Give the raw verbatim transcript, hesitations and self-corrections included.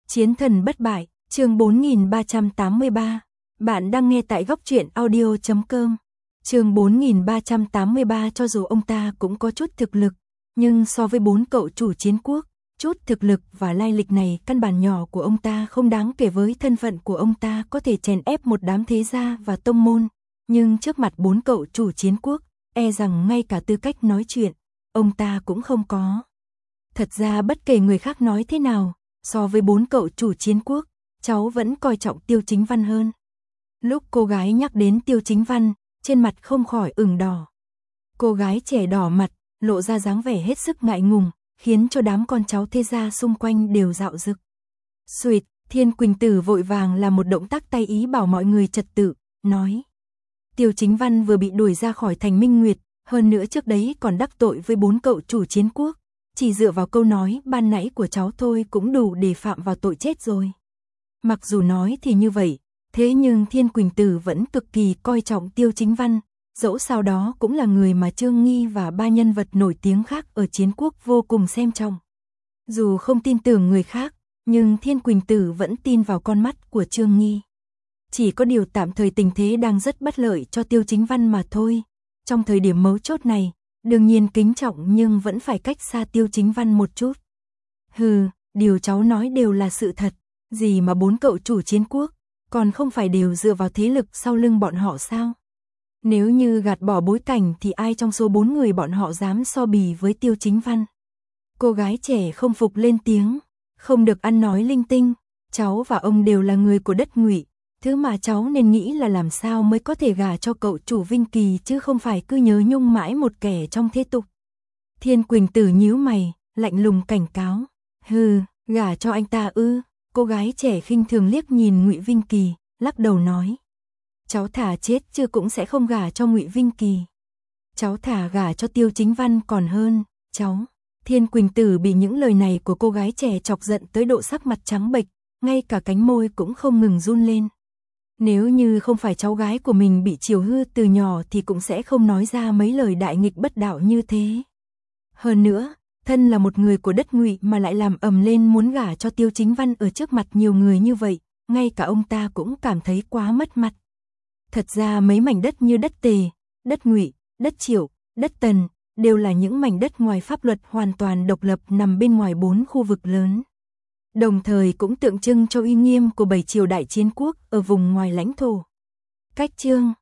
Chiến thần bất bại, chương bốn nghìn ba trăm tám mươi ba. Bạn đang nghe tại góc truyện audio chấm com. Chương bốn nghìn ba trăm tám mươi ba. Cho dù ông ta cũng có chút thực lực, nhưng so với bốn cậu chủ chiến quốc, chút thực lực và lai lịch này căn bản nhỏ của ông ta không đáng kể với thân phận của ông ta có thể chèn ép một đám thế gia và tông môn, nhưng trước mặt bốn cậu chủ chiến quốc, e rằng ngay cả tư cách nói chuyện, ông ta cũng không có. Thật ra bất kể người khác nói thế nào, so với bốn cậu chủ chiến quốc, cháu vẫn coi trọng Tiêu Chính Văn hơn. Lúc cô gái nhắc đến Tiêu Chính Văn, trên mặt không khỏi ửng đỏ. Cô gái trẻ đỏ mặt, lộ ra dáng vẻ hết sức ngại ngùng, khiến cho đám con cháu thế gia xung quanh đều dạo dực. Xuỵt, Thiên Quỳnh Tử vội vàng làm một động tác tay ý bảo mọi người trật tự, nói. Tiêu Chính Văn vừa bị đuổi ra khỏi thành Minh Nguyệt, hơn nữa trước đấy còn đắc tội với bốn cậu chủ chiến quốc. Chỉ dựa vào câu nói ban nãy của cháu thôi cũng đủ để phạm vào tội chết rồi. Mặc dù nói thì như vậy, thế nhưng Thiên Quỳnh Tử vẫn cực kỳ coi trọng Tiêu Chính Văn, dẫu sao đó cũng là người mà Trương Nghi và ba nhân vật nổi tiếng khác ở chiến quốc vô cùng xem trọng. Dù không tin tưởng người khác, nhưng Thiên Quỳnh Tử vẫn tin vào con mắt của Trương Nghi. Chỉ có điều tạm thời tình thế đang rất bất lợi cho Tiêu Chính Văn mà thôi. Trong thời điểm mấu chốt này, đương nhiên kính trọng nhưng vẫn phải cách xa Tiêu Chính Văn một chút. Hừ, điều cháu nói đều là sự thật, gì mà bốn cậu chủ chiến quốc, còn không phải đều dựa vào thế lực sau lưng bọn họ sao? Nếu như gạt bỏ bối cảnh thì ai trong số bốn người bọn họ dám so bì với Tiêu Chính Văn? Cô gái trẻ không phục lên tiếng, không được ăn nói linh tinh, cháu và ông đều là người của đất Ngụy. Thứ mà cháu nên nghĩ là làm sao mới có thể gả cho cậu chủ Vinh Kỳ chứ không phải cứ nhớ nhung mãi một kẻ trong thế tục. Thiên Quỳnh Tử nhíu mày, lạnh lùng cảnh cáo. Hừ, gả cho anh ta ư? Cô gái trẻ khinh thường liếc nhìn Ngụy Vinh Kỳ, lắc đầu nói. Cháu thả chết chứ cũng sẽ không gả cho Ngụy Vinh Kỳ. Cháu thả gả cho Tiêu Chính Văn còn hơn, cháu. Thiên Quỳnh Tử bị những lời này của cô gái trẻ chọc giận tới độ sắc mặt trắng bệch, ngay cả cánh môi cũng không ngừng run lên. Nếu như không phải cháu gái của mình bị chiều hư từ nhỏ thì cũng sẽ không nói ra mấy lời đại nghịch bất đạo như thế. Hơn nữa, thân là một người của đất Ngụy mà lại làm ầm lên muốn gả cho Tiêu Chính Văn ở trước mặt nhiều người như vậy, ngay cả ông ta cũng cảm thấy quá mất mặt. Thật ra mấy mảnh đất như đất Tề, đất Ngụy, đất Triệu, đất Tần, đều là những mảnh đất ngoài pháp luật hoàn toàn độc lập nằm bên ngoài bốn khu vực lớn. Đồng thời cũng tượng trưng cho uy nghiêm của bảy triều đại chiến quốc ở vùng ngoài lãnh thổ. Cách chương,